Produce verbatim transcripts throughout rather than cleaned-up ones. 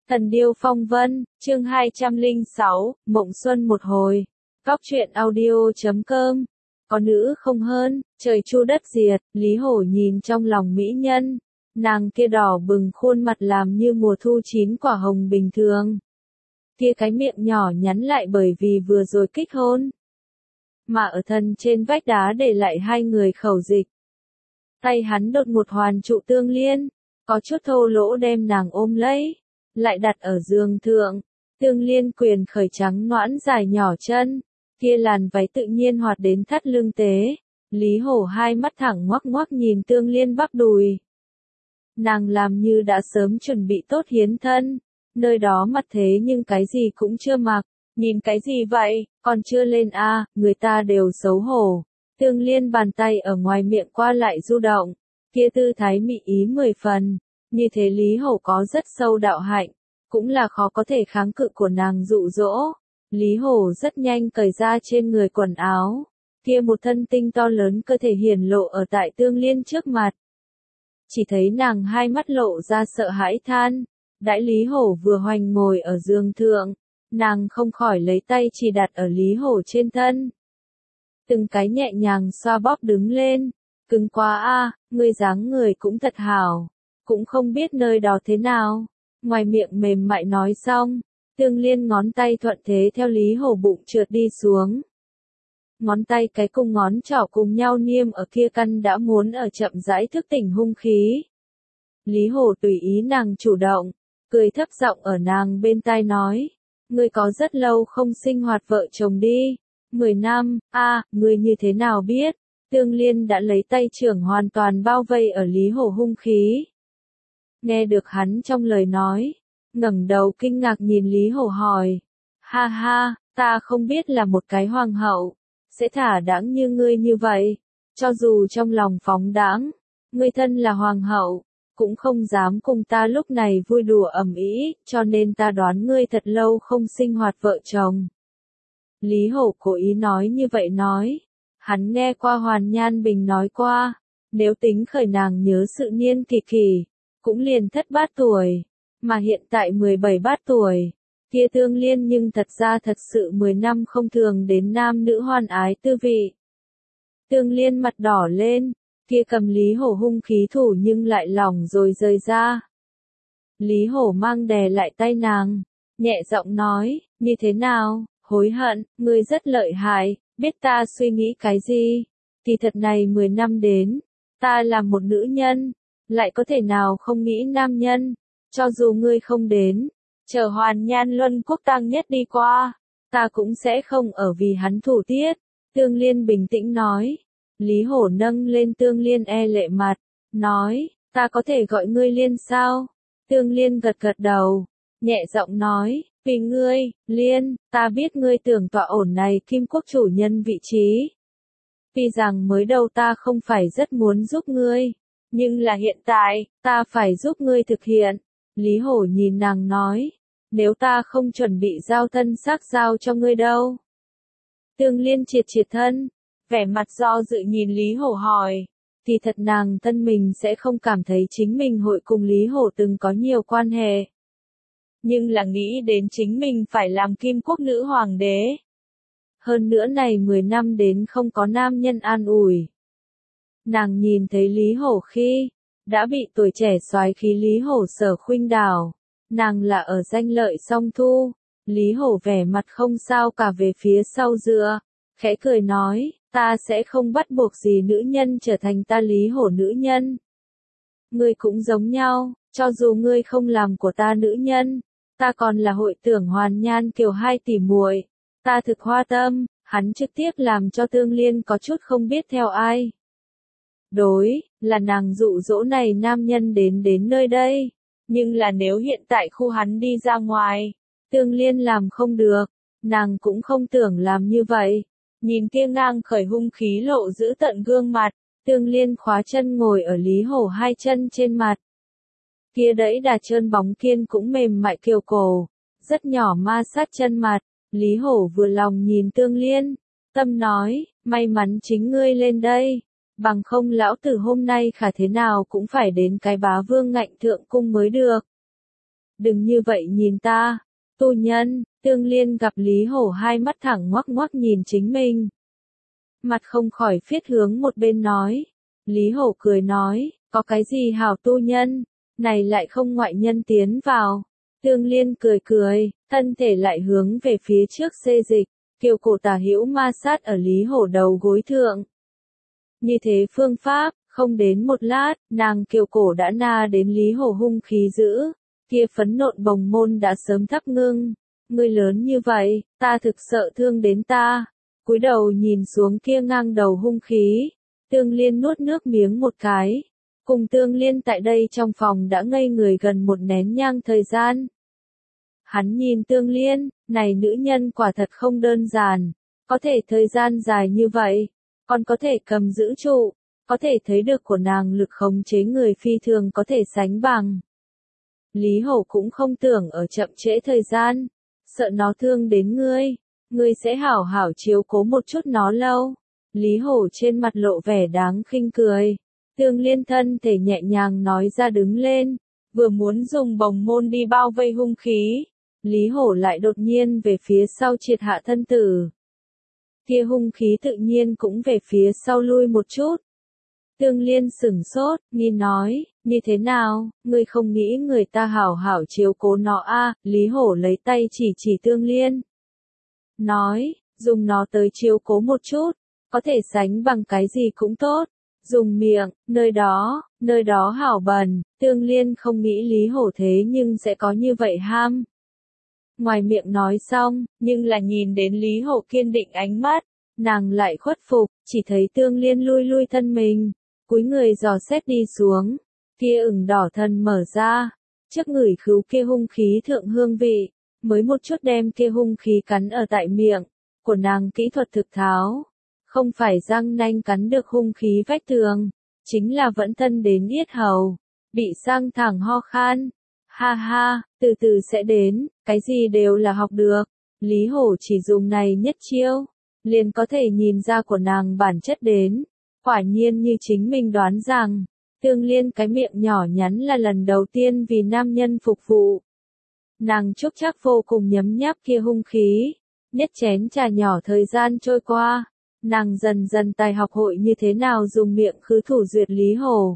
Thần điêu phong vân, chương hai trăm lẻ sáu, mộng xuân một hồi. Góc truyện audio chấm com. Có nữ không hơn, trời chu đất diệt, Lý Hổ nhìn trong lòng mỹ nhân. Nàng kia đỏ bừng khuôn mặt làm như mùa thu chín quả hồng bình thường. Kia cái miệng nhỏ nhắn lại bởi vì vừa rồi kích hôn. Mà ở thân trên vách đá để lại hai người khẩu dịch. Tay hắn đột một hoàn trụ Tương Liên, có chút thô lỗ đem nàng ôm lấy, lại đặt ở giường thượng. Tương Liên quyền khởi trắng nõn dài nhỏ chân, kia làn váy tự nhiên hoạt đến thắt lưng tế. Lý Hổ hai mắt thẳng ngoắc ngoắc nhìn Tương Liên bắp đùi. Nàng làm như đã sớm chuẩn bị tốt hiến thân, nơi đó mặt thế nhưng cái gì cũng chưa mặc, nhìn cái gì vậy, còn chưa lên a, à, người ta đều xấu hổ. Tương Liên bàn tay ở ngoài miệng qua lại du động, kia tư thái mị ý mười phần, như thế Lý Hổ có rất sâu đạo hạnh, cũng là khó có thể kháng cự của nàng dụ dỗ. Lý Hổ rất nhanh cởi ra trên người quần áo, kia một thân tinh to lớn cơ thể hiển lộ ở tại Tương Liên trước mặt. Chỉ thấy nàng hai mắt lộ ra sợ hãi than, đãi Lý Hổ vừa hoành ngồi ở giường thượng, nàng không khỏi lấy tay chỉ đặt ở Lý Hổ trên thân. Từng cái nhẹ nhàng xoa bóp đứng lên, cứng quá a, ngươi dáng người cũng thật hảo, cũng không biết nơi đó thế nào. Ngoài miệng mềm mại nói xong, Tương Liên ngón tay thuận thế theo Lý Hổ bụng trượt đi xuống. Ngón tay cái cùng ngón trỏ cùng nhau niêm ở kia căn đã muốn ở chậm rãi thức tỉnh hung khí. Lý Hổ tùy ý nàng chủ động, cười thấp giọng ở nàng bên tai nói, ngươi có rất lâu không sinh hoạt vợ chồng đi. Mười năm, a, à, ngươi như thế nào biết? Tương Liên đã lấy tay trưởng hoàn toàn bao vây ở Lý Hổ hung khí. Nghe được hắn trong lời nói, ngẩng đầu kinh ngạc nhìn Lý Hổ hỏi, ha ha, ta không biết là một cái hoàng hậu, sẽ thả đãng như ngươi như vậy, cho dù trong lòng phóng đãng, ngươi thân là hoàng hậu, cũng không dám cùng ta lúc này vui đùa ầm ĩ, cho nên ta đoán ngươi thật lâu không sinh hoạt vợ chồng. Lý Hổ cố ý nói như vậy nói, hắn nghe qua Hoàn Nhan Bình nói qua, nếu tính khởi nàng nhớ sự niên kỳ kỳ, cũng liền thất bát tuổi, mà hiện tại mười bảy bát tuổi, kia Tương Liên nhưng thật ra thật sự mười năm không thường đến nam nữ hoan ái tư vị. Tương Liên mặt đỏ lên, kia cầm Lý Hổ hung khí thủ nhưng lại lỏng rồi rời ra. Lý Hổ mang đè lại tay nàng, nhẹ giọng nói, như thế nào? Hối hận, ngươi rất lợi hại, biết ta suy nghĩ cái gì. Kỳ thật này mười năm đến, ta là một nữ nhân, lại có thể nào không nghĩ nam nhân, cho dù ngươi không đến, chờ Hoàn Nhan Luân Quốc tang nhất đi qua, ta cũng sẽ không ở vì hắn thủ tiết. Tương Liên bình tĩnh nói. Lý Hổ nâng lên Tương Liên e lệ mặt, nói, ta có thể gọi ngươi Liên sao? Tương Liên gật gật đầu, nhẹ giọng nói, vì ngươi, Liên, ta biết ngươi tưởng tọa ổn này Kim Quốc chủ nhân vị trí. Vì rằng mới đầu ta không phải rất muốn giúp ngươi, nhưng là hiện tại, ta phải giúp ngươi thực hiện. Lý Hổ nhìn nàng nói, nếu ta không chuẩn bị giao thân xác giao cho ngươi đâu. Tương Liên triệt triệt thân, vẻ mặt do dự nhìn Lý Hổ hỏi, thì thật nàng thân mình sẽ không cảm thấy chính mình hội cùng Lý Hổ từng có nhiều quan hệ. Nhưng là nghĩ đến chính mình phải làm Kim Quốc nữ hoàng đế. Hơn nữa này mười năm đến không có nam nhân an ủi. Nàng nhìn thấy Lý Hổ khi, đã bị tuổi trẻ soái khí Lý Hổ sở khuynh đảo. Nàng là ở danh lợi song thu, Lý Hổ vẻ mặt không sao cả về phía sau dựa, khẽ cười nói, ta sẽ không bắt buộc gì nữ nhân trở thành ta Lý Hổ nữ nhân. Ngươi cũng giống nhau, cho dù ngươi không làm của ta nữ nhân, ta còn là hội tưởng Hoàn Nhan Kiều hai tỷ muội, ta thực hoa tâm. Hắn trực tiếp làm cho Tương Liên có chút không biết theo ai. Đối, là nàng dụ dỗ này nam nhân đến đến nơi đây, nhưng là nếu hiện tại khu hắn đi ra ngoài, Tương Liên làm không được, nàng cũng không tưởng làm như vậy. Nhìn kia ngang khởi hung khí lộ giữ tận gương mặt, Tương Liên khóa chân ngồi ở Lý Hổ hai chân trên mặt. Kia đẫy đà trơn bóng kiên cũng mềm mại kiều cổ, rất nhỏ ma sát chân mặt. Lý Hổ vừa lòng nhìn Tương Liên, tâm nói, may mắn chính ngươi lên đây, bằng không lão tử hôm nay khả thế nào cũng phải đến cái bá vương ngạnh thượng cung mới được. đừng như vậy nhìn ta. Tu nhân, Tương Liên gặp Lý Hổ hai mắt thẳng ngoắc ngoắc nhìn chính mình. Mặt không khỏi phiết hướng một bên nói. Lý Hổ cười nói, có cái gì hảo tu nhân, này lại không ngoại nhân tiến vào. Tương Liên cười cười, thân thể lại hướng về phía trước xê dịch, kiều cổ tả hữu ma sát ở Lý Hổ đầu gối thượng. Như thế phương pháp, không đến một lát, nàng kiều cổ đã na đến Lý Hổ hung khí dữ, kia phấn nộn bồng môn đã sớm thấp ngưng. Ngươi lớn như vậy, ta thực sợ thương đến ta. Cúi đầu nhìn xuống kia ngang đầu hung khí, Tương Liên nuốt nước miếng một cái. Cùng Tương Liên tại đây trong phòng đã ngây người gần một nén nhang thời gian. Hắn nhìn Tương Liên, này nữ nhân quả thật không đơn giản, có thể thời gian dài như vậy, còn có thể cầm giữ trụ, có thể thấy được của nàng lực khống chế người phi thường có thể sánh bằng. Lý Hổ cũng không tưởng ở chậm trễ thời gian, sợ nó thương đến ngươi, ngươi sẽ hảo hảo chiếu cố một chút nó lâu. Lý Hổ trên mặt lộ vẻ đáng khinh cười. Tương Liên thân thể nhẹ nhàng nói ra đứng lên, vừa muốn dùng bồng môn đi bao vây hung khí. Lý Hổ lại đột nhiên về phía sau triệt hạ thân tử. Kia hung khí tự nhiên cũng về phía sau lui một chút. Tương Liên sửng sốt, nghi nói, như thế nào, ngươi không nghĩ người ta hảo hảo chiếu cố nó a? Lý Hổ lấy tay chỉ chỉ Tương Liên. Nói, dùng nó tới chiếu cố một chút, có thể sánh bằng cái gì cũng tốt. Dùng miệng, nơi đó, nơi đó hảo bẩn, Tương Liên không nghĩ Lý Hổ thế nhưng sẽ có như vậy ham. Ngoài miệng nói xong, nhưng là nhìn đến Lý Hổ kiên định ánh mắt, nàng lại khuất phục, chỉ thấy Tương Liên lui lui thân mình, cúi người dò xét đi xuống, kia ửng đỏ thân mở ra, trước người khứu kia hung khí thượng hương vị, mới một chút đem kia hung khí cắn ở tại miệng, của nàng kỹ thuật thực tháo. Không phải răng nanh cắn được hung khí vách tường, chính là vẫn thân đến yết hầu, bị sang thẳng ho khan. Ha ha, từ từ sẽ đến, cái gì đều là học được. Lý Hổ chỉ dùng này nhất chiêu, liền có thể nhìn ra của nàng bản chất đến. Quả nhiên như chính mình đoán rằng, Tương Liên cái miệng nhỏ nhắn là lần đầu tiên vì nam nhân phục vụ. Nàng chúc chắc vô cùng nhấm nháp kia hung khí, nhất chén trà nhỏ thời gian trôi qua. Nàng dần dần tài học hội như thế nào dùng miệng khứ thủ duyệt Lý Hổ.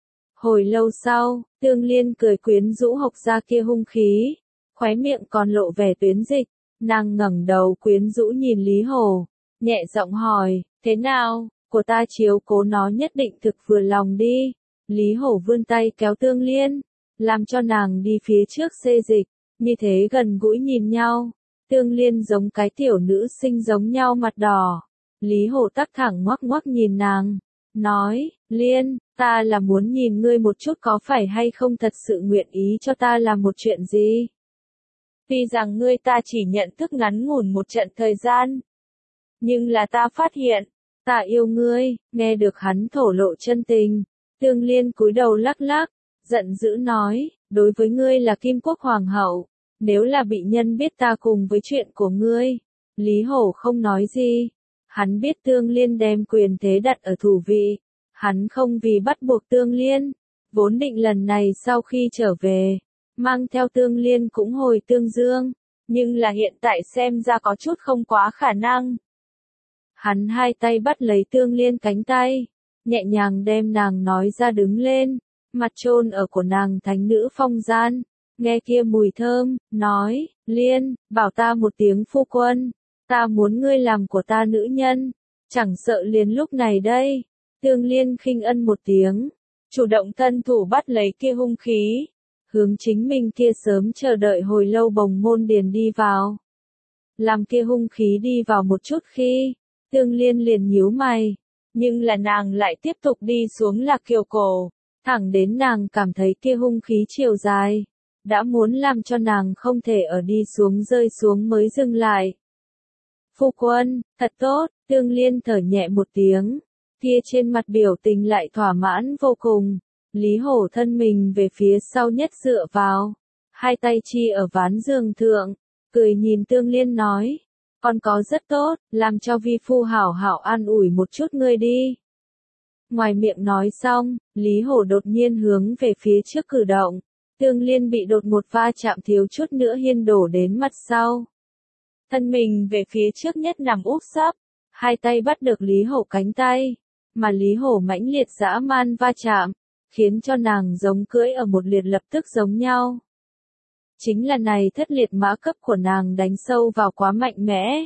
Hồi lâu sau, Tương Liên cười quyến rũ hộc ra kia hung khí, khóe miệng còn lộ vẻ tuyến dịch, nàng ngẩng đầu quyến rũ nhìn Lý Hổ, nhẹ giọng hỏi, thế nào, của ta chiếu cố nó nhất định thực vừa lòng đi. Lý Hổ vươn tay kéo Tương Liên, làm cho nàng đi phía trước xê dịch, như thế gần gũi nhìn nhau, Tương Liên giống cái tiểu nữ sinh giống nhau mặt đỏ. Lý Hổ tắc thẳng ngoắc ngoắc nhìn nàng, nói, Liên, ta là muốn nhìn ngươi một chút có phải hay không thật sự nguyện ý cho ta làm một chuyện gì. Tuy rằng ngươi ta chỉ nhận thức ngắn ngủn một trận thời gian, nhưng là ta phát hiện, ta yêu ngươi. Nghe được hắn thổ lộ chân tình, Tương Liên cúi đầu lắc lắc, giận dữ nói, đối với ngươi là Kim Quốc Hoàng hậu, nếu là bị nhân biết ta cùng với chuyện của ngươi. Lý Hổ không nói gì. Hắn biết Tương Liên đem quyền thế đặt ở thủ vị, hắn không vì bắt buộc Tương Liên, vốn định lần này sau khi trở về, mang theo Tương Liên cũng hồi Tương Dương, nhưng là hiện tại xem ra có chút không quá khả năng. Hắn hai tay bắt lấy Tương Liên cánh tay, nhẹ nhàng đem nàng nói ra đứng lên, mặt chôn ở của nàng thánh nữ phong gian, nghe kia mùi thơm, nói, Liên, bảo ta một tiếng phu quân. Ta muốn ngươi làm của ta nữ nhân, chẳng sợ liền lúc này đây. Tương Liên khinh ân một tiếng, chủ động thân thủ bắt lấy kia hung khí, hướng chính mình kia sớm chờ đợi hồi lâu bồng môn điền đi vào. Làm kia hung khí đi vào một chút khi, Tương Liên liền nhíu mày, nhưng là nàng lại tiếp tục đi xuống lạc kiều cổ, thẳng đến nàng cảm thấy kia hung khí chiều dài, đã muốn làm cho nàng không thể ở đi xuống rơi xuống mới dừng lại. Phu quân, thật tốt, Tương Liên thở nhẹ một tiếng, kia trên mặt biểu tình lại thỏa mãn vô cùng. Lý Hổ thân mình về phía sau nhất dựa vào, hai tay chi ở ván giường thượng, cười nhìn Tương Liên nói, con có rất tốt, làm cho vi phu hảo hảo an ủi một chút ngươi đi. Ngoài miệng nói xong, Lý Hổ đột nhiên hướng về phía trước cử động, Tương Liên bị đột ngột va chạm thiếu chút nữa hiên đổ đến mặt sau. Thân mình về phía trước nhất nằm úp sấp, hai tay bắt được Lý Hổ cánh tay, mà Lý Hổ mãnh liệt dã man va chạm, khiến cho nàng giống cưỡi ở một liệt lập tức giống nhau. Chính là này thất liệt mã cấp của nàng đánh sâu vào quá mạnh mẽ.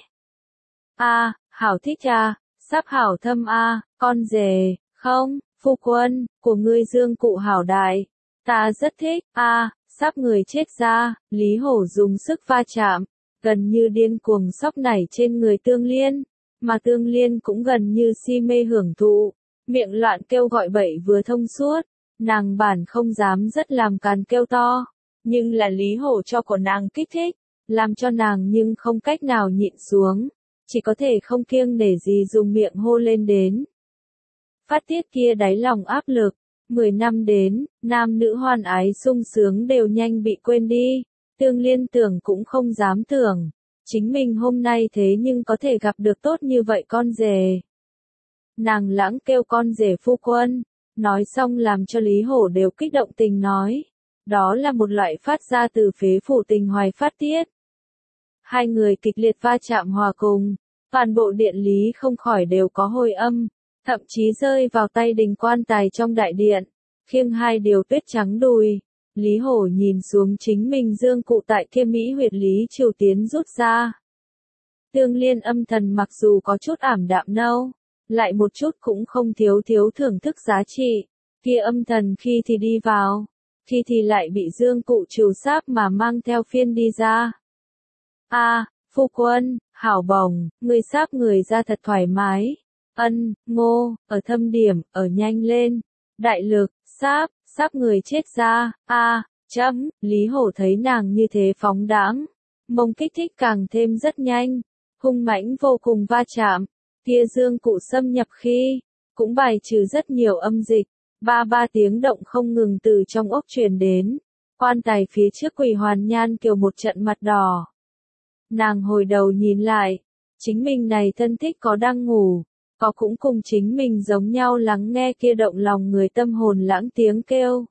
A, hảo thích a, sắp hảo thâm a, con rể, không, phu quân, của ngươi dương cụ hảo đại. Ta rất thích, a, sắp người chết ra, Lý Hổ dùng sức va chạm, gần như điên cuồng sóc nảy trên người Tương Liên, mà Tương Liên cũng gần như si mê hưởng thụ, miệng loạn kêu gọi bậy vừa thông suốt, nàng bản không dám rất làm càn kêu to, nhưng là Lý Hổ cho của nàng kích thích, làm cho nàng nhưng không cách nào nhịn xuống, chỉ có thể không kiêng nể gì dùng miệng hô lên đến. Phát tiết kia đáy lòng áp lực, mười năm đến, nam nữ hoan ái sung sướng đều nhanh bị quên đi, Tương Liên tưởng cũng không dám tưởng, chính mình hôm nay thế nhưng có thể gặp được tốt như vậy con rể. Nàng lãng kêu con rể phu quân, nói xong làm cho Lý Hổ đều kích động tình nói, đó là một loại phát ra từ phế phủ tình hoài phát tiết. Hai người kịch liệt va chạm hòa cùng, toàn bộ điện lý không khỏi đều có hồi âm, thậm chí rơi vào tay đình quan tài trong đại điện, khiêng hai điều tuyết trắng đùi. Lý Hổ nhìn xuống chính mình dương cụ tại kia Mỹ huyệt Lý Triều Tiến rút ra. Tương Liên âm thần mặc dù có chút ảm đạm nâu, lại một chút cũng không thiếu thiếu thưởng thức giá trị, kia âm thần khi thì đi vào, khi thì lại bị dương cụ trừ sáp mà mang theo phiên đi ra. A, phu quân, hảo bồng, người sáp người ra thật thoải mái. Ân, ngô, ở thâm điểm, ở nhanh lên. Đại lực, sáp, sáp người chết ra. A, chấm, Lý Hổ thấy nàng như thế phóng đãng, mông kích thích càng thêm rất nhanh, hung mãnh vô cùng va chạm. Kia dương cụ xâm nhập khi, cũng bài trừ rất nhiều âm dịch, ba ba tiếng động không ngừng từ trong ốc truyền đến. Quan tài phía trước Quỳ Hoàn Nhan Kiều một trận mặt đỏ. Nàng hồi đầu nhìn lại, chính mình này thân thích có đang ngủ, có cũng cùng chính mình giống nhau lắng nghe kia động lòng người tâm hồn lãng tiếng kêu.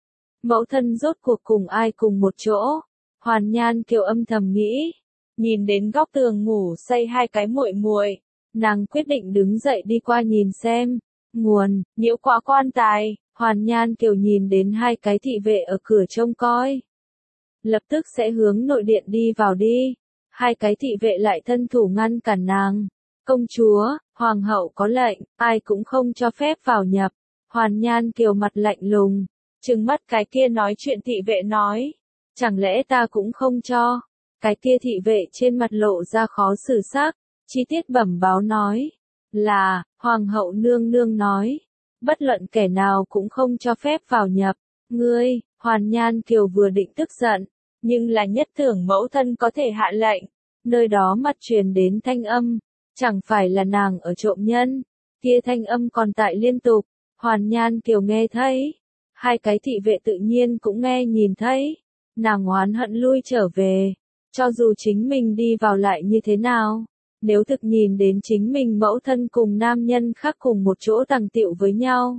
Mẫu thân rốt cuộc cùng ai cùng một chỗ, Hoàn Nhan Kiều âm thầm nghĩ, nhìn đến góc tường ngủ say hai cái muội muội, nàng quyết định đứng dậy đi qua nhìn xem, nguồn, nhiễu quá quan tài, Hoàn Nhan Kiều nhìn đến hai cái thị vệ ở cửa trông coi. Lập tức sẽ hướng nội điện đi vào đi, hai cái thị vệ lại thân thủ ngăn cản nàng. Công chúa, hoàng hậu có lệnh, ai cũng không cho phép vào nhập. Hoàn Nhan Kiều mặt lạnh lùng, trừng mắt cái kia nói chuyện thị vệ nói, chẳng lẽ ta cũng không cho. Cái kia thị vệ trên mặt lộ ra khó xử sắc, chi tiết bẩm báo nói, là, hoàng hậu nương nương nói, bất luận kẻ nào cũng không cho phép vào nhập. Ngươi, Hoàn Nhan Kiều vừa định tức giận, nhưng là nhất tưởng mẫu thân có thể hạ lệnh, nơi đó mặt truyền đến thanh âm. Chẳng phải là nàng ở trộm nhân, kia thanh âm còn tại liên tục, Hoàn Nhan Kiều nghe thấy, hai cái thị vệ tự nhiên cũng nghe nhìn thấy, nàng oán hận lui trở về, cho dù chính mình đi vào lại như thế nào, nếu thực nhìn đến chính mình mẫu thân cùng nam nhân khác cùng một chỗ tàng tiệu với nhau,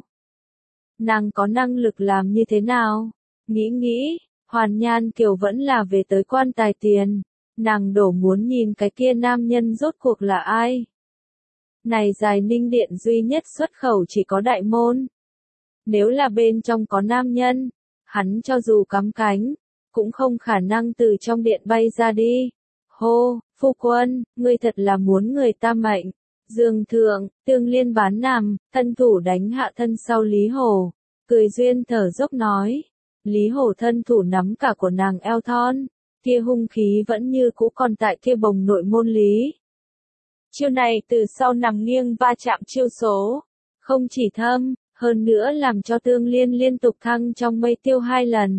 nàng có năng lực làm như thế nào, nghĩ nghĩ, Hoàn Nhan Kiều vẫn là về tới quan tài tiền. Nàng đổ muốn nhìn cái kia nam nhân rốt cuộc là ai. Này Dài Ninh Điện duy nhất xuất khẩu chỉ có đại môn. Nếu là bên trong có nam nhân, hắn cho dù cắm cánh, cũng không khả năng từ trong điện bay ra đi. Hô, phu quân, ngươi thật là muốn người ta mệnh. Dương thượng, Tương Liên bán nằm, thân thủ đánh hạ thân sau Lý Hổ. Cười duyên thở dốc nói. Lý Hổ thân thủ nắm cả của nàng eo thon. Kia hung khí vẫn như cũ còn tại kia bồng nội môn lý. Chiêu này từ sau nằm nghiêng va chạm chiêu số, không chỉ thâm, hơn nữa làm cho Tương Liên liên tục thăng trong mây tiêu hai lần.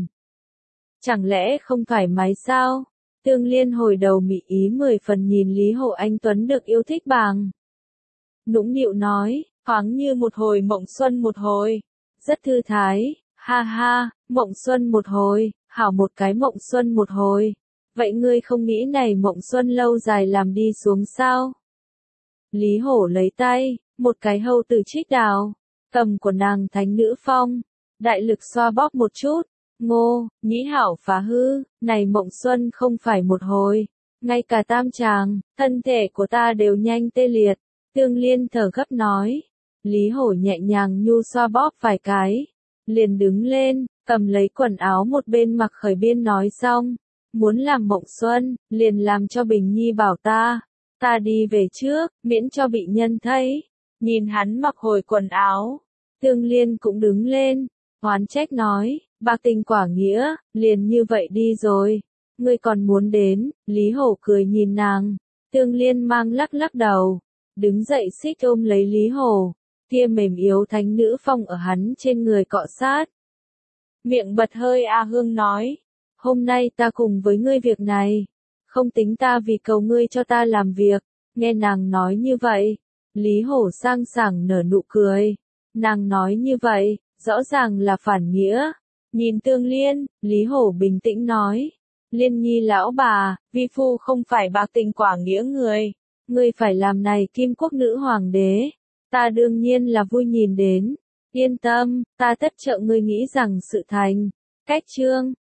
Chẳng lẽ không thoải mái sao? Tương Liên hồi đầu mị ý mười phần nhìn Lý Hổ anh tuấn được yêu thích bằng. Nũng nịu nói, thoáng như một hồi mộng xuân một hồi, rất thư thái, ha ha, mộng xuân một hồi. Hảo một cái mộng xuân một hồi. Vậy ngươi không nghĩ này mộng xuân lâu dài làm đi xuống sao? Lý Hổ lấy tay, một cái hâu từ trích đào, cầm của nàng thánh nữ phong, đại lực xoa bóp một chút, Ngô, Nhĩ Hảo phá hư, này Mộng Xuân không phải một hồi. Ngay cả tam tràng, thân thể của ta đều nhanh tê liệt. Tương Liên thở gấp nói. Lý Hổ nhẹ nhàng nhu xoa bóp vài cái. Liền đứng lên, cầm lấy quần áo một bên mặc khởi biên nói xong. Muốn làm Mộng Xuân, liền làm cho Bình Nhi bảo ta. Ta đi về trước, miễn cho bị nhân thấy. Nhìn hắn mặc hồi quần áo. Tương Liên cũng đứng lên, oán trách nói, bạc tình quả nghĩa, liền như vậy đi rồi. Ngươi còn muốn đến, Lý Hổ cười nhìn nàng. Tương Liên mang lắc lắc đầu, đứng dậy xích ôm lấy Lý Hổ. Kia mềm yếu thánh nữ phong ở hắn trên người cọ sát. Miệng bật hơi A Hương nói, hôm nay ta cùng với ngươi việc này, không tính ta vì cầu ngươi cho ta làm việc. Nghe nàng nói như vậy, Lý Hổ sang sảng nở nụ cười. Nàng nói như vậy, rõ ràng là phản nghĩa. Nhìn Tương Liên, Lý Hổ bình tĩnh nói. Liên Nhi lão bà, vi phu không phải bạc tình quả nghĩa người. Ngươi phải làm này Kim Quốc nữ hoàng đế. Ta đương nhiên là vui nhìn đến. Yên tâm, ta tất trợ ngươi nghĩ rằng sự thành. Cách chương.